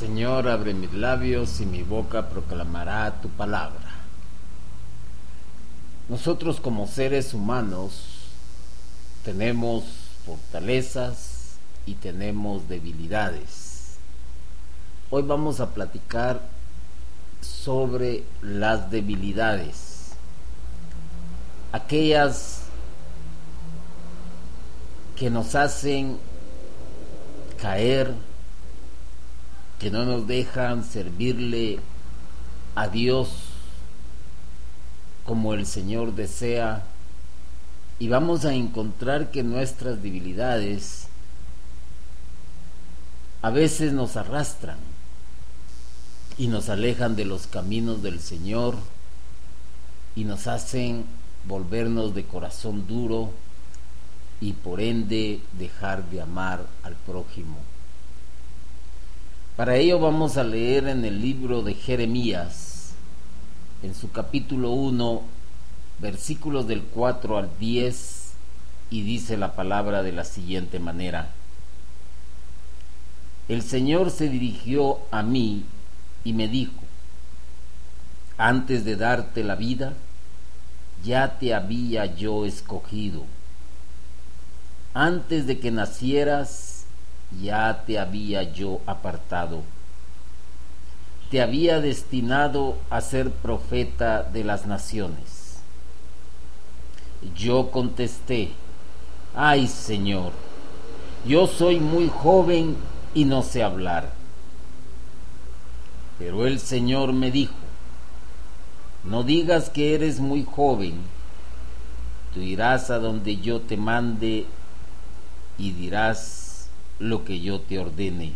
Señor, abre mis labios y mi boca proclamará tu palabra. Nosotros como seres humanos tenemos fortalezas y tenemos debilidades. Hoy vamos a platicar sobre las debilidades, aquellas que nos hacen caer, que no nos dejan servirle a Dios como el Señor desea, y vamos a encontrar que nuestras debilidades a veces nos arrastran y nos alejan de los caminos del Señor y nos hacen volvernos de corazón duro y por ende dejar de amar al prójimo. Para ello vamos a leer en el libro de Jeremías, en su capítulo 1, versículos del 4 al 10, y dice la palabra de la siguiente manera: El Señor se dirigió a mí y me dijo: antes de darte la vida, ya te había yo escogido. Antes de que nacieras, ya te había yo apartado. Te había destinado a ser profeta de las naciones. Yo contesté: ay, Señor, yo soy muy joven y no sé hablar. Pero el Señor me dijo: no digas que eres muy joven. Tú irás a donde yo te mande y dirás lo que yo te ordene.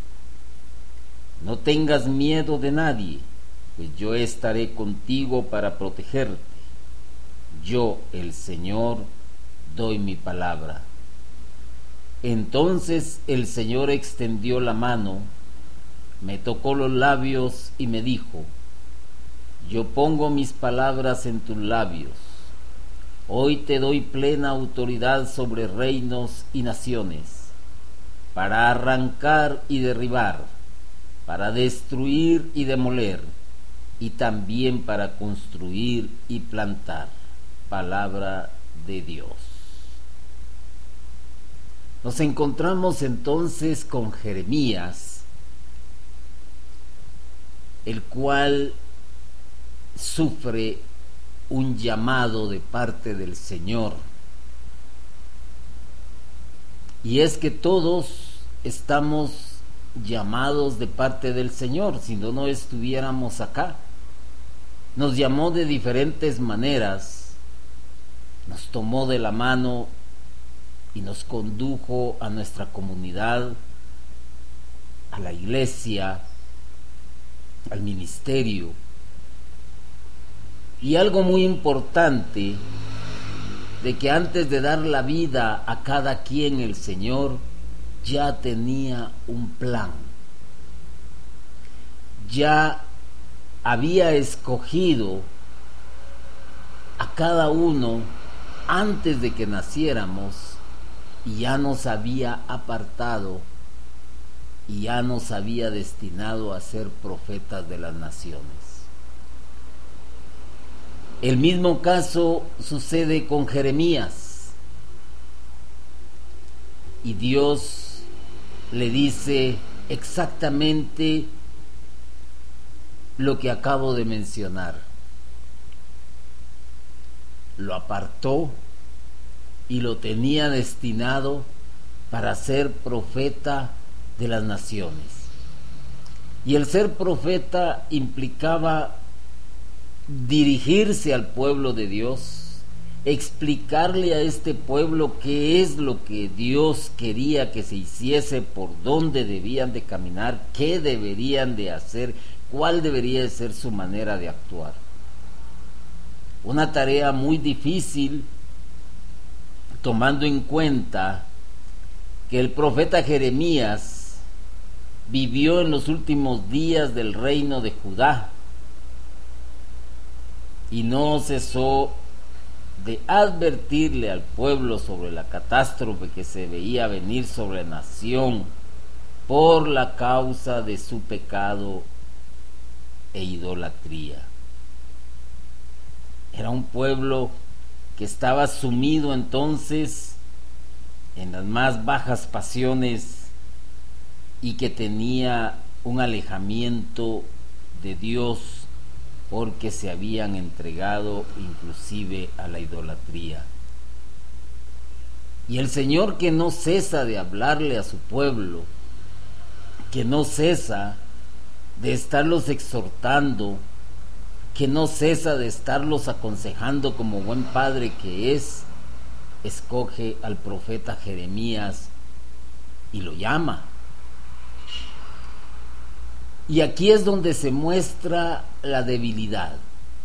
No tengas miedo de nadie, pues yo estaré contigo para protegerte. Yo, el Señor, doy mi palabra. Entonces el Señor extendió la mano, me tocó los labios y me dijo: yo pongo mis palabras en tus labios. Hoy te doy plena autoridad sobre reinos y naciones, para arrancar y derribar, para destruir y demoler, y también para construir y plantar. Palabra de Dios. Nos encontramos entonces con Jeremías, el cual sufre un llamado de parte del Señor. Y es que todos estamos llamados de parte del Señor, si no, no estuviéramos acá. Nos llamó de diferentes maneras, nos tomó de la mano y nos condujo a nuestra comunidad, a la iglesia, al ministerio. Y algo muy importante, de que antes de dar la vida a cada quien, el Señor ya tenía un plan. Ya había escogido a cada uno antes de que naciéramos, y ya nos había apartado y ya nos había destinado a ser profetas de las naciones. El mismo caso sucede con Jeremías, y Dios le dice exactamente lo que acabo de mencionar. Lo apartó y lo tenía destinado para ser profeta de las naciones. Y el ser profeta implicaba dirigirse al pueblo de Dios, explicarle a este pueblo qué es lo que Dios quería que se hiciese, por dónde debían de caminar, qué deberían de hacer, cuál debería de ser su manera de actuar. Una tarea muy difícil, tomando en cuenta que el profeta Jeremías vivió en los últimos días del reino de Judá y no cesó de advertirle al pueblo sobre la catástrofe que se veía venir sobre la nación por la causa de su pecado e idolatría. Era un pueblo que estaba sumido entonces en las más bajas pasiones y que tenía un alejamiento de Dios porque se habían entregado inclusive a la idolatría. Y el Señor, que no cesa de hablarle a su pueblo, que no cesa de estarlos exhortando, que no cesa de estarlos aconsejando como buen padre que es, escoge al profeta Jeremías y lo llama. Y aquí es donde se muestra la debilidad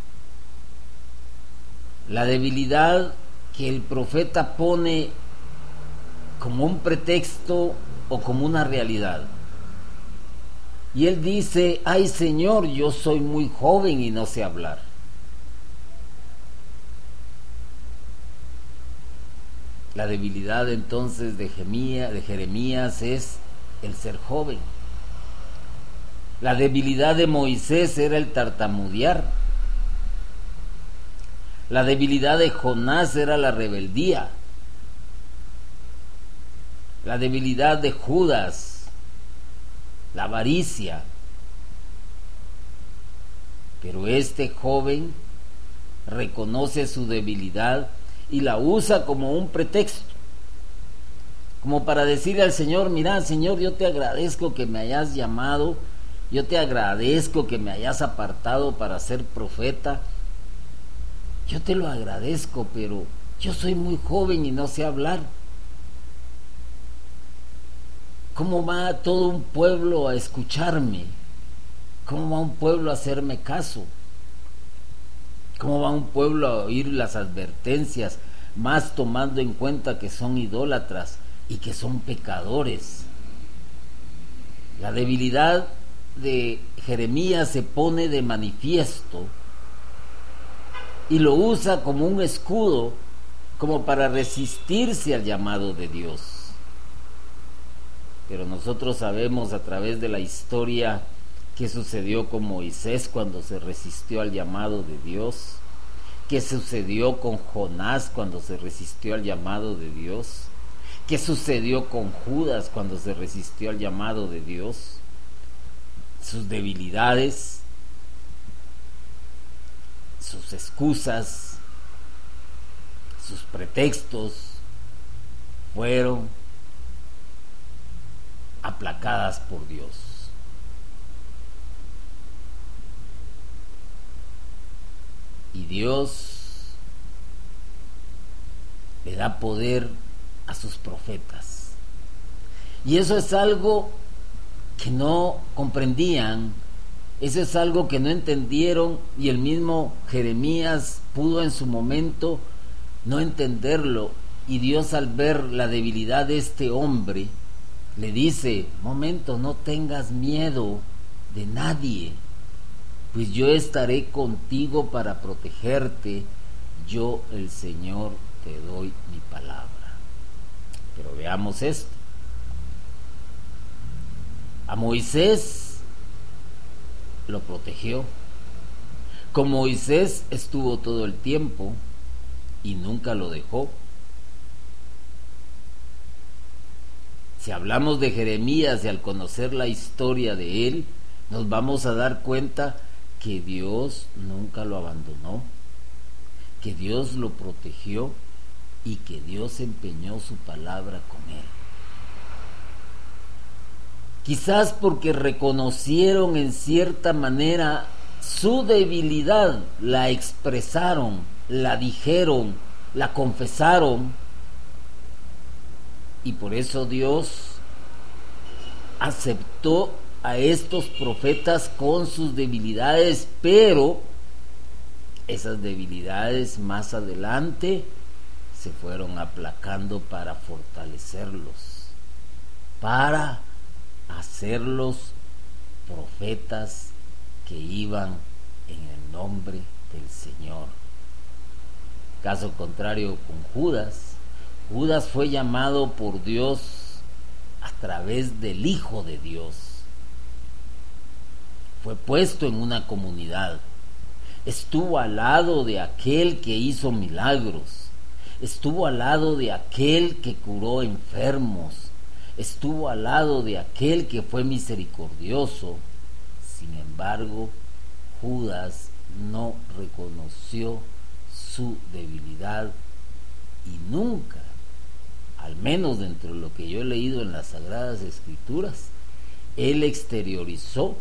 que el profeta pone como un pretexto o como una realidad. Y él dice: ay Señor, yo soy muy joven y no sé hablar. La debilidad entonces de Jeremías es el ser joven. La debilidad de Moisés era el tartamudear. La debilidad de Jonás era la rebeldía. La debilidad de Judas, la avaricia. Pero este joven reconoce su debilidad y la usa como un pretexto, como para decirle al Señor: mira, Señor, yo te agradezco que me hayas llamado, yo te agradezco que me hayas apartado para ser profeta, yo te lo agradezco, pero yo soy muy joven y no sé hablar. ¿Cómo va todo un pueblo a escucharme? ¿Cómo va un pueblo a hacerme caso? ¿Cómo va un pueblo a oír las advertencias, más tomando en cuenta que son idólatras y que son pecadores? La debilidad de Jeremías se pone de manifiesto y lo usa como un escudo, como para resistirse al llamado de Dios. Pero nosotros sabemos a través de la historia qué sucedió con Moisés cuando se resistió al llamado de Dios, qué sucedió con Jonás cuando se resistió al llamado de Dios, qué sucedió con Judas cuando se resistió al llamado de Dios. Sus debilidades, sus excusas, sus pretextos fueron aplacadas por Dios. Y Dios le da poder a sus profetas. Y eso es algo que no comprendían, eso es algo que no entendieron, y el mismo Jeremías pudo en su momento no entenderlo. Y Dios, al ver la debilidad de este hombre, le dice: momento, no tengas miedo de nadie, pues yo estaré contigo para protegerte, yo el Señor te doy mi palabra. Pero veamos esto. A Moisés lo protegió. Con Moisés estuvo todo el tiempo y nunca lo dejó. Si hablamos de Jeremías y al conocer la historia de él, nos vamos a dar cuenta que Dios nunca lo abandonó, que Dios lo protegió y que Dios empeñó su palabra con él. Quizás porque reconocieron en cierta manera su debilidad, la expresaron, la dijeron, la confesaron, y por eso Dios aceptó a estos profetas con sus debilidades, pero esas debilidades más adelante se fueron aplacando para fortalecerlos, para hacerlos profetas que iban en el nombre del Señor. Caso contrario con Judas. Judas fue llamado por Dios a través del Hijo de Dios. Fue puesto en una comunidad. Estuvo al lado de aquel que hizo milagros. Estuvo al lado de aquel que curó enfermos. Estuvo al lado de aquel que fue misericordioso. Sin embargo, Judas no reconoció su debilidad y nunca, al menos dentro de lo que yo he leído en las Sagradas Escrituras, él exteriorizó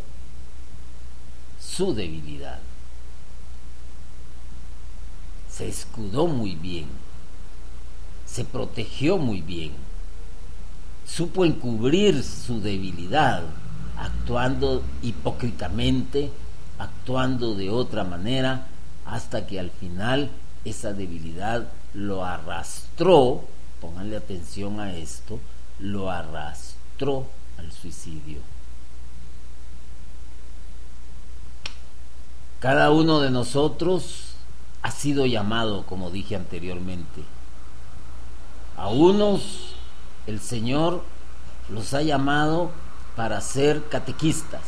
su debilidad. Se escudó muy bien, se protegió muy bien, supo encubrir su debilidad, actuando hipócritamente, actuando de otra manera, hasta que al final esa debilidad lo arrastró, pónganle atención a esto, lo arrastró al suicidio. Cada uno de nosotros ha sido llamado, como dije anteriormente. A unos el Señor los ha llamado para ser catequistas,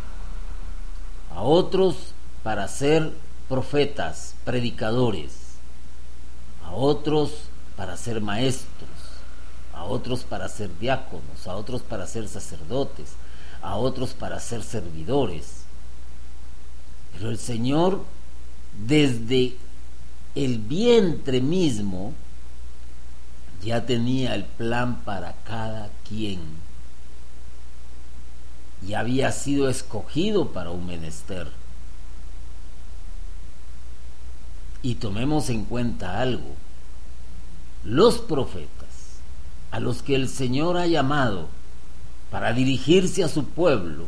a otros para ser profetas, predicadores, a otros para ser maestros, a otros para ser diáconos, a otros para ser sacerdotes, a otros para ser servidores. Pero el Señor, desde el vientre mismo, ya tenía el plan para cada quien. Y había sido escogido para un menester. Y tomemos en cuenta algo. Los profetas, a los que el Señor ha llamado para dirigirse a su pueblo,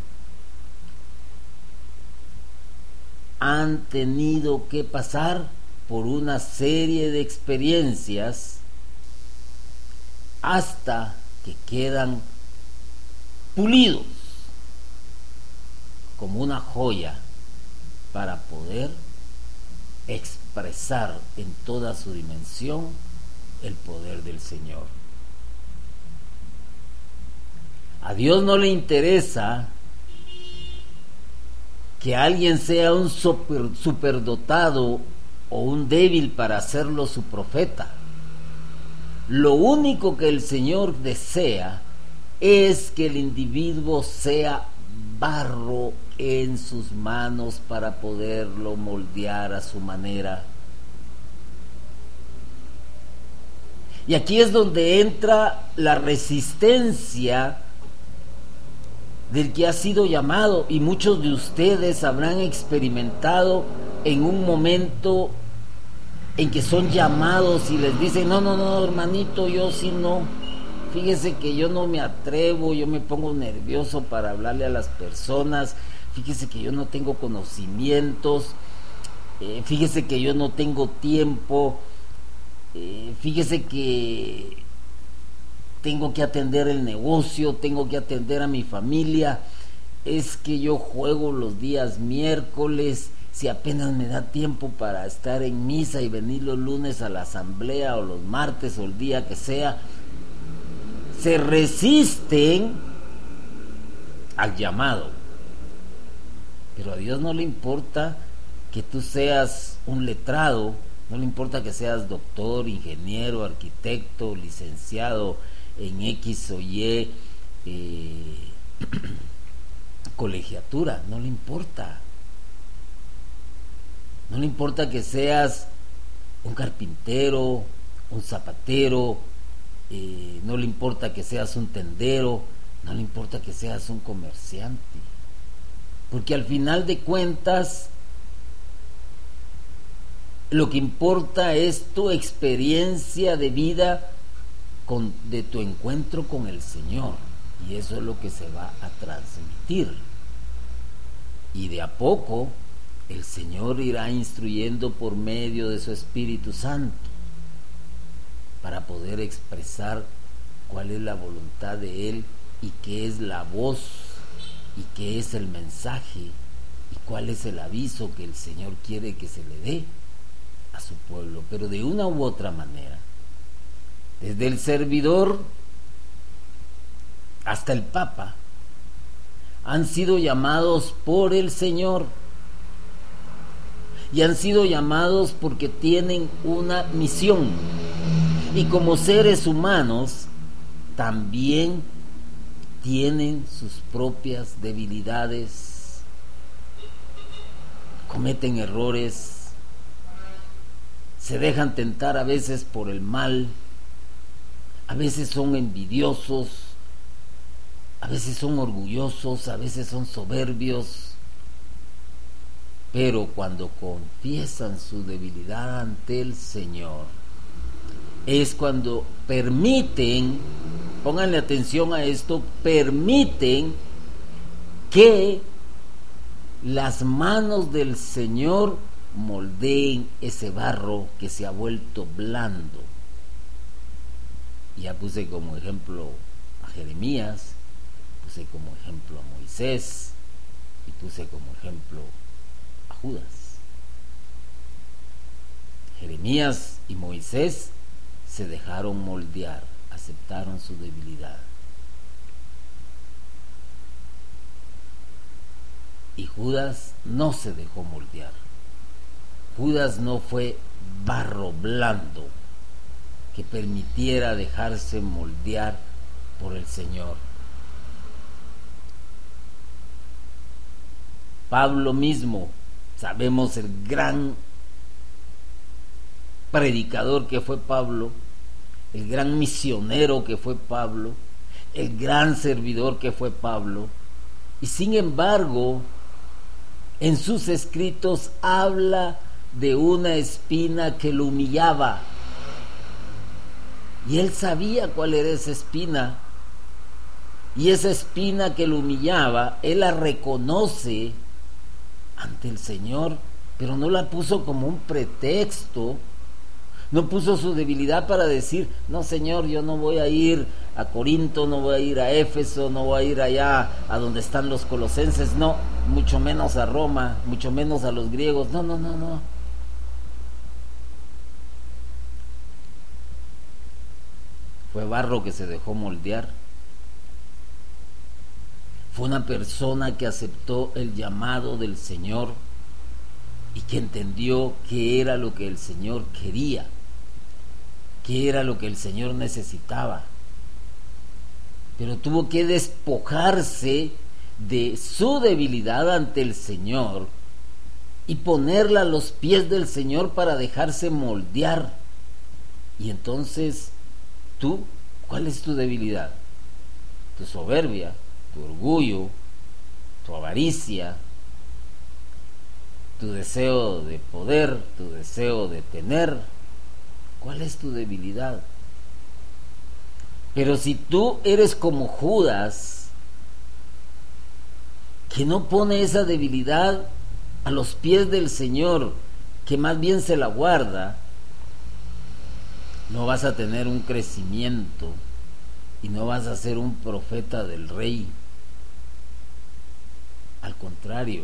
han tenido que pasar por una serie de experiencias hasta que quedan pulidos como una joya para poder expresar en toda su dimensión el poder del Señor. A Dios no le interesa que alguien sea un superdotado o un débil para hacerlo su profeta. Lo único que el Señor desea es que el individuo sea barro en sus manos para poderlo moldear a su manera. Y aquí es donde entra la resistencia del que ha sido llamado, y muchos de ustedes habrán experimentado en un momento en que son llamados y les dicen, no, hermanito, yo sí no, fíjese que yo no me atrevo, yo me pongo nervioso para hablarle a las personas, fíjese que yo no tengo conocimientos, fíjese que yo no tengo tiempo, fíjese que tengo que atender el negocio, tengo que atender a mi familia, es que yo juego los días miércoles, si apenas me da tiempo para estar en misa y venir los lunes a la asamblea o los martes o el día que sea. Se resisten al llamado, pero a Dios no le importa que tú seas un letrado, no le importa que seas doctor, ingeniero, arquitecto, licenciado en X o Y colegiatura, no le importa. No le importa que seas un carpintero, un zapatero, no le importa que seas un tendero, no le importa que seas un comerciante, porque al final de cuentas lo que importa es tu experiencia de vida de tu encuentro con el Señor, y eso es lo que se va a transmitir, y de a poco el Señor irá instruyendo por medio de su Espíritu Santo para poder expresar cuál es la voluntad de Él y qué es la voz y qué es el mensaje y cuál es el aviso que el Señor quiere que se le dé a su pueblo. Pero de una u otra manera, desde el servidor hasta el Papa, han sido llamados por el Señor y han sido llamados porque tienen una misión, y como seres humanos también tienen sus propias debilidades, cometen errores, se dejan tentar a veces por el mal, a veces son envidiosos, a veces son orgullosos, a veces son soberbios. Pero cuando confiesan su debilidad ante el Señor, es cuando permiten, pónganle atención a esto, permiten que las manos del Señor moldeen ese barro que se ha vuelto blando. Ya puse como ejemplo a Jeremías, puse como ejemplo a Moisés y puse como ejemplo a Judas. Jeremías y Moisés se dejaron moldear, aceptaron su debilidad. Y Judas no se dejó moldear. Judas no fue barro blando que permitiera dejarse moldear por el Señor. Pablo mismo, sabemos el gran predicador que fue Pablo, el gran misionero que fue Pablo, el gran servidor que fue Pablo, y sin embargo, en sus escritos habla de una espina que lo humillaba, y él sabía cuál era esa espina, y esa espina que lo humillaba, él la reconoce ante el Señor, pero no la puso como un pretexto, no puso su debilidad para decir, no Señor, yo no voy a ir a Corinto, no voy a ir a Éfeso, no voy a ir allá a donde están los colosenses, no, mucho menos a Roma, mucho menos a los griegos, no. Fue barro que se dejó moldear. Fue una persona que aceptó el llamado del Señor y que entendió qué era lo que el Señor quería, qué era lo que el Señor necesitaba. Pero tuvo que despojarse de su debilidad ante el Señor y ponerla a los pies del Señor para dejarse moldear. Y entonces, ¿tú? ¿Cuál es tu debilidad? Tu soberbia, tu orgullo, tu avaricia, tu deseo de poder, tu deseo de tener. ¿Cuál es tu debilidad? Pero si tú eres como Judas, que no pone esa debilidad a los pies del Señor, que más bien se la guarda, no vas a tener un crecimiento y no vas a ser un profeta del Rey. Al contrario,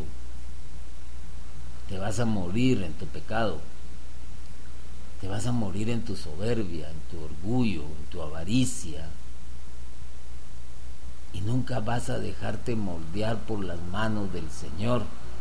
te vas a morir en tu pecado, te vas a morir en tu soberbia, en tu orgullo, en tu avaricia, y nunca vas a dejarte moldear por las manos del Señor.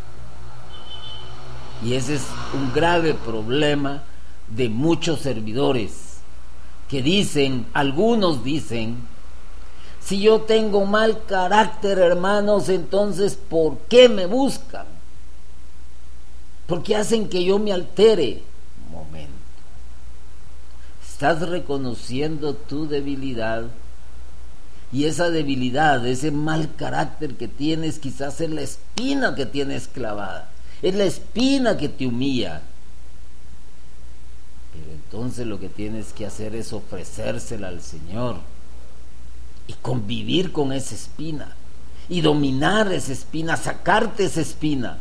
Y ese es un grave problema de muchos servidores que dicen, algunos dicen, si yo tengo mal carácter, hermanos, entonces ¿por qué me buscan? ¿Por qué hacen que yo me altere? Un momento. Estás reconociendo tu debilidad, y esa debilidad, ese mal carácter que tienes, quizás es la espina que tienes clavada, es la espina que te humilla. Pero entonces lo que tienes que hacer es ofrecérsela al Señor y convivir con esa espina y dominar esa espina, sacarte esa espina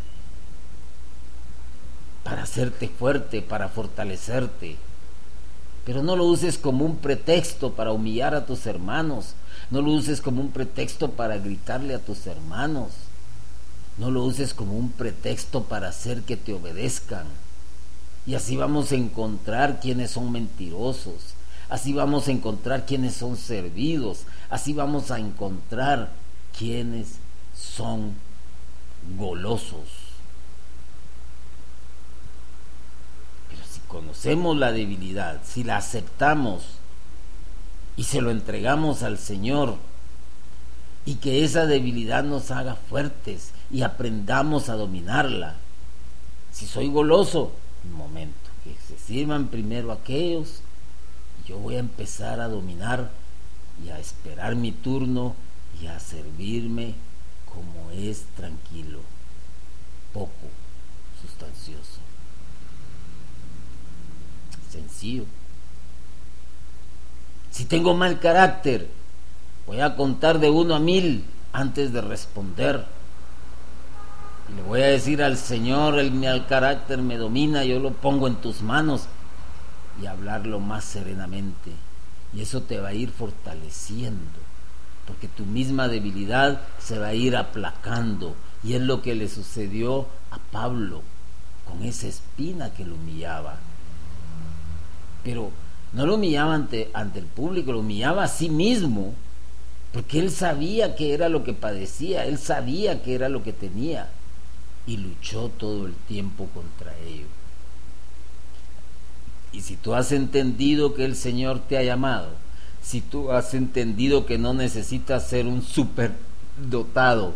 para hacerte fuerte, para fortalecerte. Pero no lo uses como un pretexto para humillar a tus hermanos, no lo uses como un pretexto para gritarle a tus hermanos, no lo uses como un pretexto para hacer que te obedezcan. Y así vamos a encontrar quienes son mentirosos, así vamos a encontrar quienes son servidos, así vamos a encontrar quienes son golosos. Pero si conocemos la debilidad, si la aceptamos y se lo entregamos al Señor, y que esa debilidad nos haga fuertes y aprendamos a dominarla. Si soy goloso, un momento, que se sirvan primero aquellos, yo voy a empezar a dominar y a esperar mi turno y a servirme como es, tranquilo, poco sustancioso, sencillo. Si tengo mal carácter, voy a contar de 1 a 1000 antes de responder. Y le voy a decir al Señor, el mal carácter me domina, yo lo pongo en tus manos, y hablarlo más serenamente. Y eso te va a ir fortaleciendo, porque tu misma debilidad se va a ir aplacando. Y es lo que le sucedió a Pablo con esa espina que lo humillaba. Pero no lo humillaba ante el público, lo humillaba a sí mismo, porque él sabía que era lo que padecía, él sabía que era lo que tenía, y luchó todo el tiempo contra ello. Y si tú has entendido que el Señor te ha llamado, si tú has entendido que no necesitas ser un superdotado,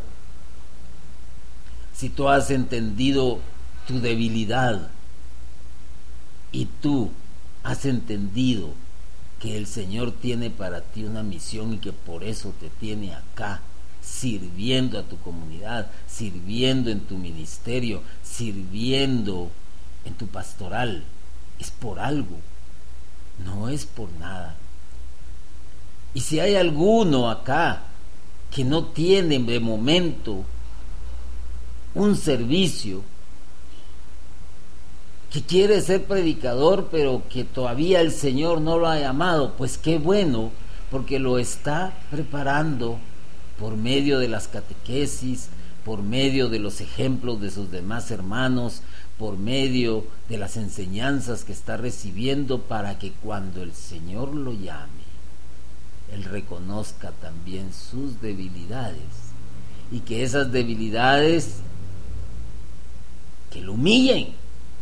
si tú has entendido tu debilidad y tú has entendido que el Señor tiene para ti una misión y que por eso te tiene acá, sirviendo a tu comunidad, sirviendo en tu ministerio, sirviendo en tu pastoral, es por algo, no es por nada. Y si hay alguno acá que no tiene de momento un servicio, que quiere ser predicador, pero que todavía el Señor no lo ha llamado, pues qué bueno, porque lo está preparando por medio de las catequesis, por medio de los ejemplos de sus demás hermanos, por medio de las enseñanzas que está recibiendo, para que cuando el Señor lo llame, Él reconozca también sus debilidades, y que esas debilidades que lo humillen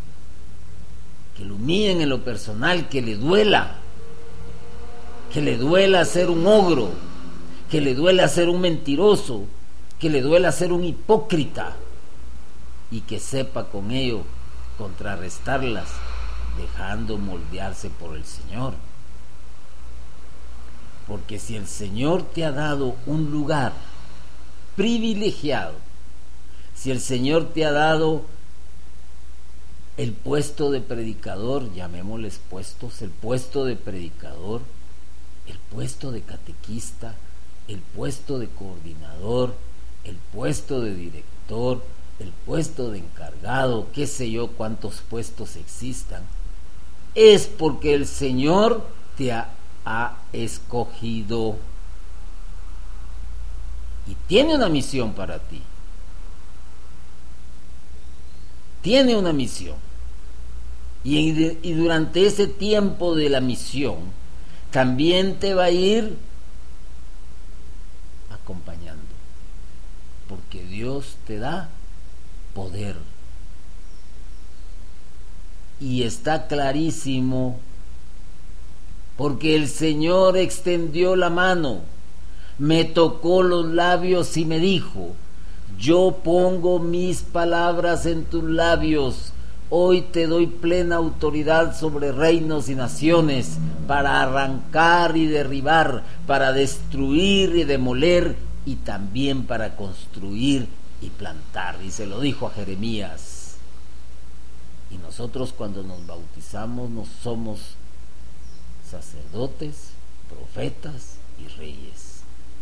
en lo personal, que le duela ser un ogro, que le duela ser un mentiroso, que le duela ser un hipócrita, y que sepa con ello contrarrestarlas, dejando moldearse por el Señor. Porque si el Señor te ha dado un lugar privilegiado, si el Señor te ha dado el puesto de predicador, llamémosles puestos, el puesto de predicador, el puesto de catequista, el puesto de coordinador, el puesto de director, el puesto de encargado, qué sé yo cuántos puestos existan, es porque el Señor te ha escogido y tiene una misión para ti. Tiene una misión. Y durante ese tiempo de la misión también te va a ir acompañando, porque Dios te da poder. Y está clarísimo, porque el Señor extendió la mano, me tocó los labios y me dijo: yo pongo mis palabras en tus labios, hoy te doy plena autoridad sobre reinos y naciones, para arrancar y derribar, para destruir y demoler, y también para construir y plantar. Y se lo dijo a Jeremías. Y nosotros, cuando nos bautizamos, no somos sacerdotes, profetas y reyes.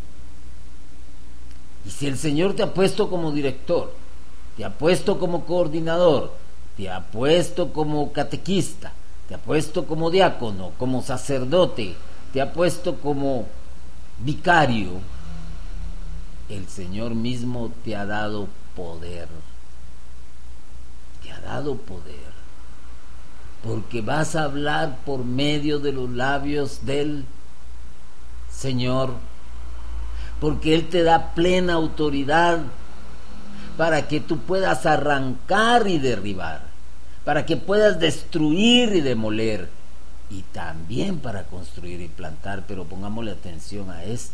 Y si el Señor te ha puesto como director, te ha puesto como coordinador, te ha puesto como catequista, te ha puesto como diácono, como sacerdote, te ha puesto como vicario, el Señor mismo te ha dado poder. Te ha dado poder. porque vas a hablar por medio de los labios del Señor, porque Él te da plena autoridad para que tú puedas arrancar y derribar, para que puedas destruir y demoler, y también para construir y plantar. Pero pongámosle atención a esto: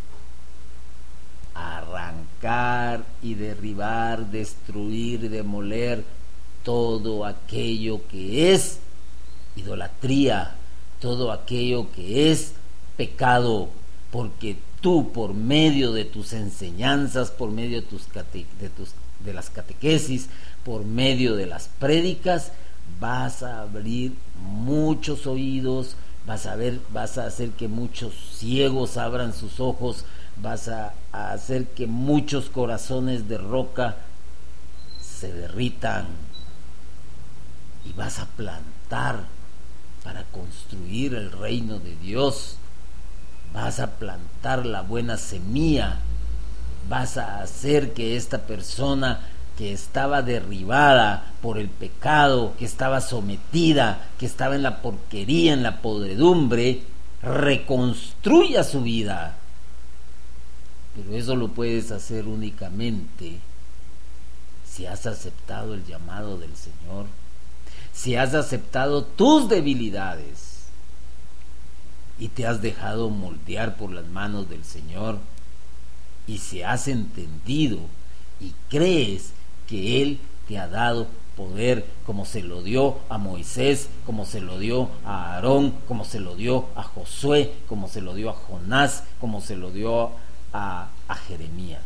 arrancar y derribar, destruir y demoler todo aquello que es idolatría, todo aquello que es pecado, porque tú, por medio de tus enseñanzas, por medio de las catequesis, por medio de las prédicas, vas a abrir muchos oídos, vas a hacer que muchos ciegos abran sus ojos, vas a hacer que muchos corazones de roca se derritan, y vas a plantar para construir el reino de Dios. Vas a plantar la buena semilla, vas a hacer que esta persona que estaba derribada por el pecado, que estaba sometida, que estaba en la porquería, en la podredumbre, reconstruya su vida. Pero eso lo puedes hacer únicamente si has aceptado el llamado del Señor, si has aceptado tus debilidades y te has dejado moldear por las manos del Señor, y si has entendido y crees que Él te ha dado poder, como se lo dio a Moisés, como se lo dio a Aarón, como se lo dio a Josué, como se lo dio a Jonás, como se lo dio a Jeremías.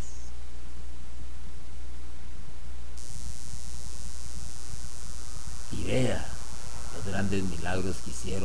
Y vea los grandes milagros que hicieron.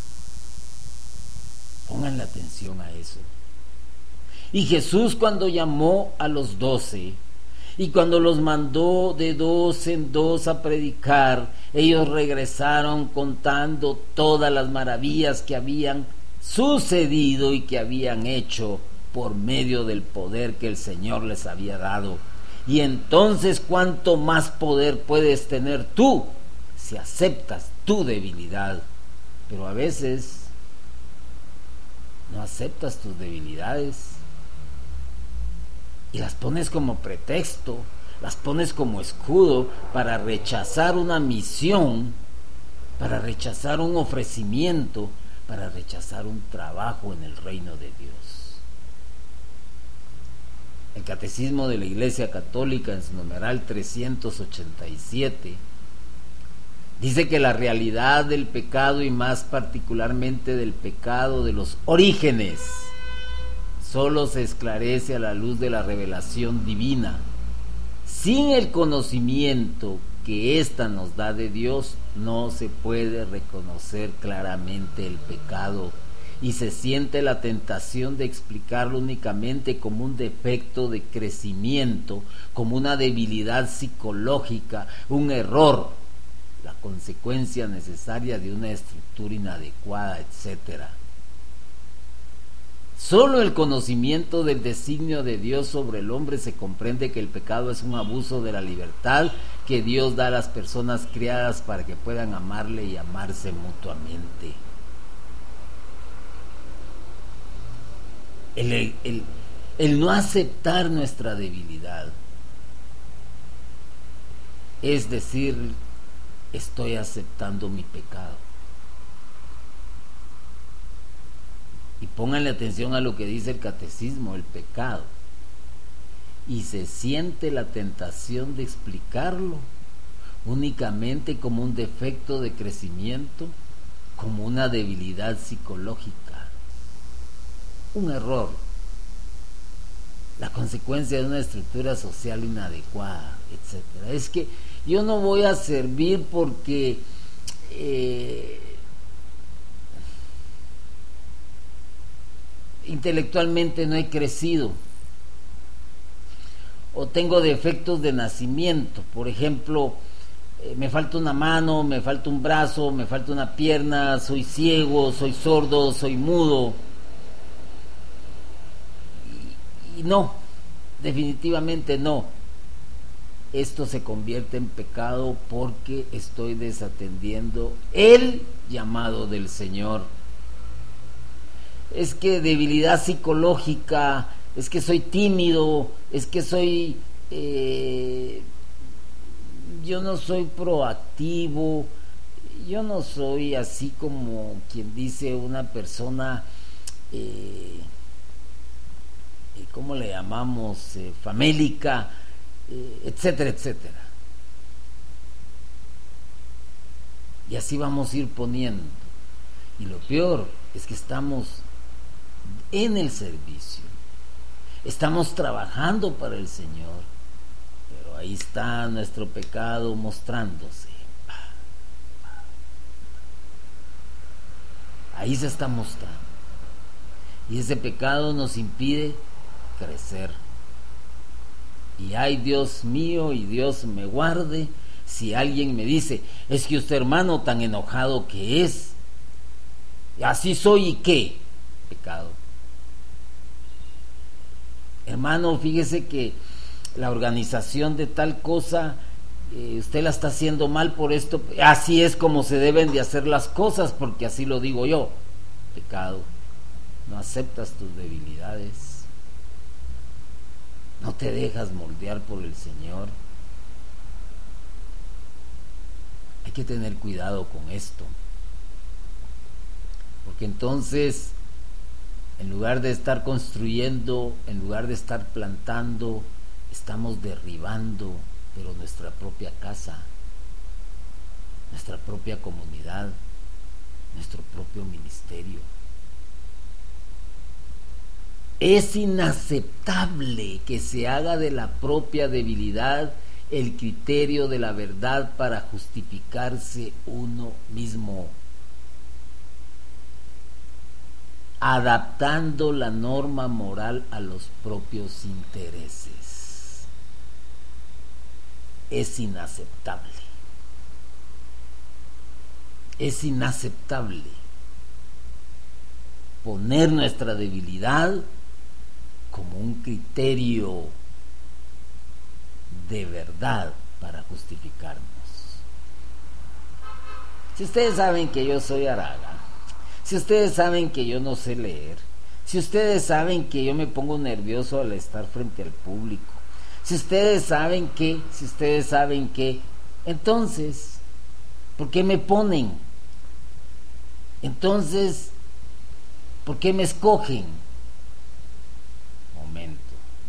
Pónganle atención a eso. Y Jesús, cuando llamó a los 12 y cuando los mandó de 2 en 2 a predicar, ellos regresaron contando todas las maravillas que habían sucedido y que habían hecho por medio del poder que el Señor les había dado. Y entonces, ¿cuánto más poder puedes tener tú si aceptas tu debilidad? Pero a veces no aceptas tus debilidades y las pones como pretexto, las pones como escudo para rechazar una misión, para rechazar un ofrecimiento, para rechazar un trabajo en el reino de Dios. El Catecismo de la Iglesia Católica, en su numeral 387, dice que la realidad del pecado, y más particularmente del pecado de los orígenes, solo se esclarece a la luz de la revelación divina. Sin el conocimiento que ésta nos da de Dios, no se puede reconocer claramente el pecado, y se siente la tentación de explicarlo únicamente como un defecto de crecimiento, como una debilidad psicológica, un error, la consecuencia necesaria de una estructura inadecuada, etc. Solo el conocimiento del designio de Dios sobre el hombre se comprende que el pecado es un abuso de la libertad que Dios da a las personas criadas para que puedan amarle y amarse mutuamente. El no aceptar nuestra debilidad es decir, estoy aceptando mi pecado. Y pónganle atención a lo que dice el Catecismo: el pecado. Y se siente la tentación de explicarlo únicamente como un defecto de crecimiento, como una debilidad psicológica, un error, la consecuencia de una estructura social inadecuada, etc. Es que yo no voy a servir porque intelectualmente no he crecido, o tengo defectos de nacimiento. Por ejemplo, me falta una mano, me falta un brazo, me falta una pierna, soy ciego, soy sordo, soy mudo. Y no, definitivamente no. esto se convierte en pecado porque estoy desatendiendo el llamado del Señor. Es que debilidad psicológica, es que soy tímido, es que soy yo no soy proactivo, yo no soy así como quien dice una persona ¿cómo le llamamos? Famélica, etcétera, etcétera. Y así vamos a ir poniendo. Y lo peor es que estamos en el servicio, estamos trabajando para el Señor, pero ahí está nuestro pecado mostrándose. Ahí se está mostrando. Y ese pecado nos impide crecer. Y ay, Dios mío, y Dios me guarde si alguien me dice, es que usted, hermano, tan enojado que es, así soy, ¿y qué? Pecado. Hermano, fíjese que la organización de tal cosa, usted la está haciendo mal por esto, así es como se deben de hacer las cosas, porque así lo digo yo. Pecado. No aceptas tus debilidades, no te dejas moldear por el Señor. Hay que tener cuidado con esto, porque entonces, en lugar de estar construyendo, en lugar de estar plantando, estamos derribando, pero nuestra propia casa, nuestra propia comunidad, nuestro propio ministerio. Es inaceptable que se haga de la propia debilidad el criterio de la verdad para justificarse uno mismo, adaptando la norma moral a los propios intereses. Es inaceptable. Es inaceptable poner nuestra debilidad como un criterio de verdad para justificarnos. Si ustedes saben que yo soy araga, si ustedes saben que yo no sé leer, si ustedes saben que yo me pongo nervioso al estar frente al público, si ustedes saben que, entonces, ¿por qué me ponen? Entonces, ¿por qué me escogen? Momento.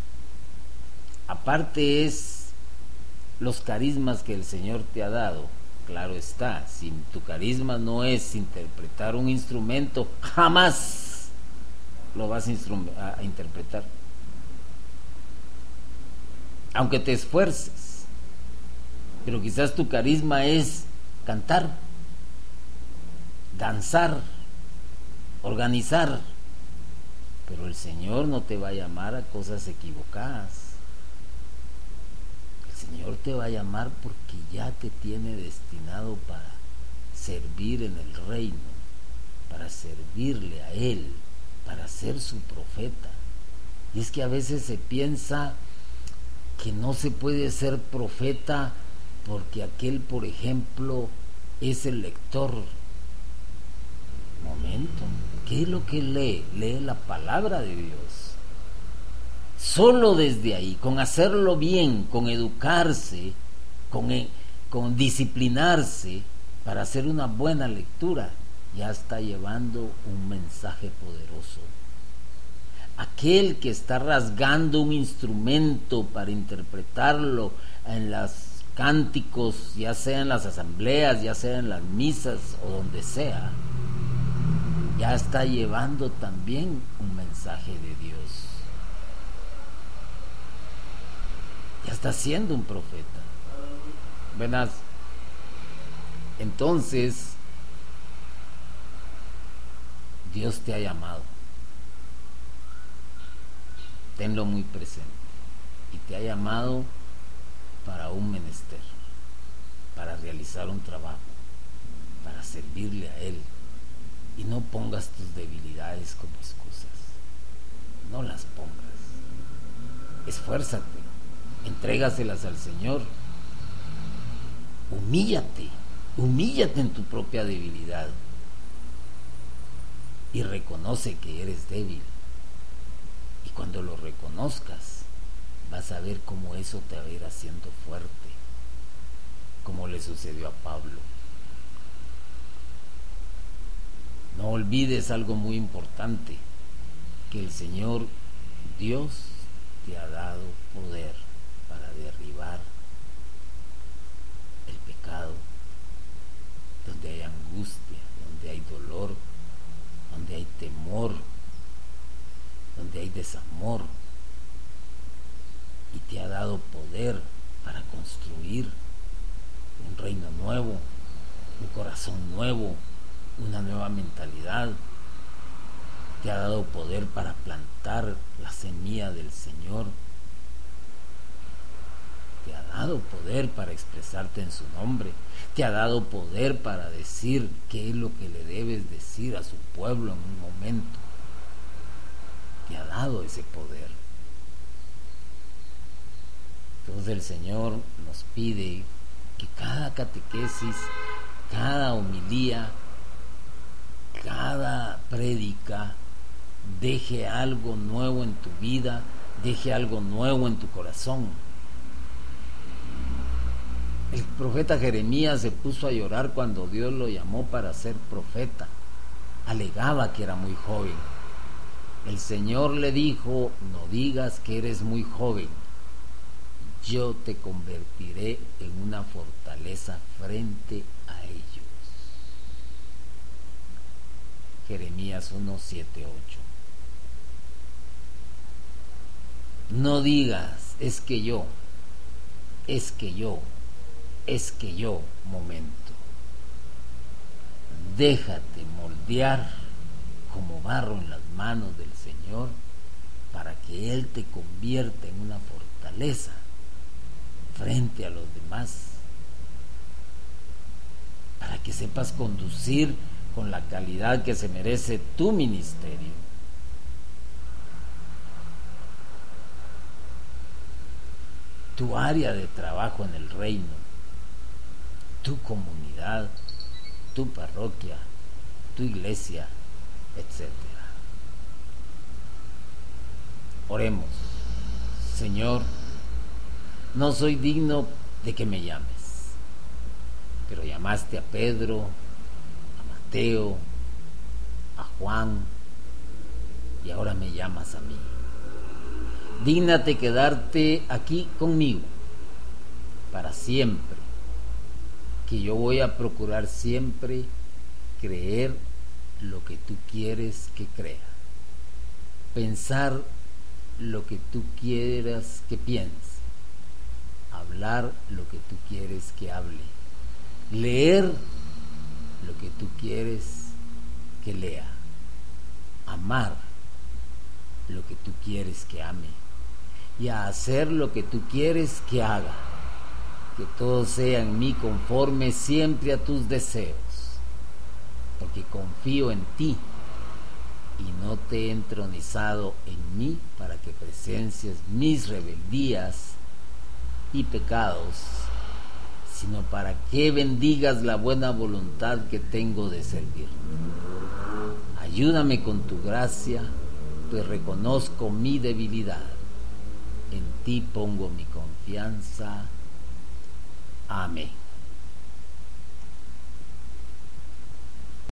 Aparte es los carismas que el Señor te ha dado. Claro está, si tu carisma no es interpretar un instrumento, jamás lo vas a interpretar. Aunque te esfuerces. Pero quizás tu carisma es cantar, danzar, organizar. Pero el Señor no te va a llamar a cosas equivocadas. El Señor te va a llamar porque ya te tiene destinado para servir en el reino, para servirle a Él, para ser su profeta. Y es que a veces se piensa que no se puede ser profeta porque aquel, por ejemplo, es el lector. Momento, ¿qué es lo que lee? Lee la palabra de Dios. Solo desde ahí, con hacerlo bien, con educarse, con disciplinarse para hacer una buena lectura, ya está llevando un mensaje poderoso. Aquel que está rasgando un instrumento para interpretarlo en los cánticos, ya sea en las asambleas, ya sea en las misas o donde sea, ya está llevando también un mensaje de Dios. Ya está siendo un profeta. Buenas. Entonces, Dios te ha llamado. Tenlo muy presente. Y te ha llamado para un menester, para realizar un trabajo, para servirle a Él. Y no pongas tus debilidades como excusas. No las pongas. Esfuérzate, Entrégaselas al Señor. Humíllate en tu propia debilidad y reconoce que eres débil. Y cuando lo reconozcas, vas a ver cómo eso te va a ir haciendo fuerte, como le sucedió a Pablo. No olvides algo muy importante, que el Señor Dios te ha dado poder para derribar el pecado, donde hay angustia, donde hay dolor, donde hay temor, donde hay desamor, y te ha dado poder para construir un reino nuevo, un corazón nuevo, una nueva mentalidad. Te ha dado poder para plantar la semilla del Señor. Te ha dado poder para expresarte en su nombre. Te ha dado poder para decir qué es lo que le debes decir a su pueblo en un momento. Te ha dado ese poder. Entonces el Señor nos pide que cada catequesis, cada homilía, cada prédica deje algo nuevo en tu vida, deje algo nuevo en tu corazón. El profeta Jeremías se puso a llorar cuando Dios lo llamó para ser profeta. Alegaba que era muy joven. El Señor le dijo: no digas que eres muy joven, yo te convertiré en una fortaleza frente a ellos. Jeremías 1:7-8. No digas es que yo, momento. Déjate moldear como barro en las manos del Señor para que Él te convierta en una fortaleza frente a los demás, para que sepas conducir con la calidad que se merece tu ministerio. Tu área de trabajo en el reino, tu comunidad, tu parroquia, tu iglesia, etc. Oremos. Señor, no soy digno de que me llames, pero llamaste a Pedro, a Mateo, a Juan, y ahora me llamas a mí. Dígnate quedarte aquí conmigo para siempre, que yo voy a procurar siempre creer lo que tú quieres que crea, pensar lo que tú quieras que piense, hablar lo que tú quieres que hable, leer lo que tú quieres que lea, amar lo que tú quieres que ame, y a hacer lo que tú quieres que haga, que todo sea en mí conforme siempre a tus deseos, porque confío en ti y no te he entronizado en mí para que presencies mis rebeldías y pecados, sino para que bendigas la buena voluntad que tengo de servirte. Ayúdame con tu gracia, pues reconozco mi debilidad. En ti pongo mi confianza. Amén.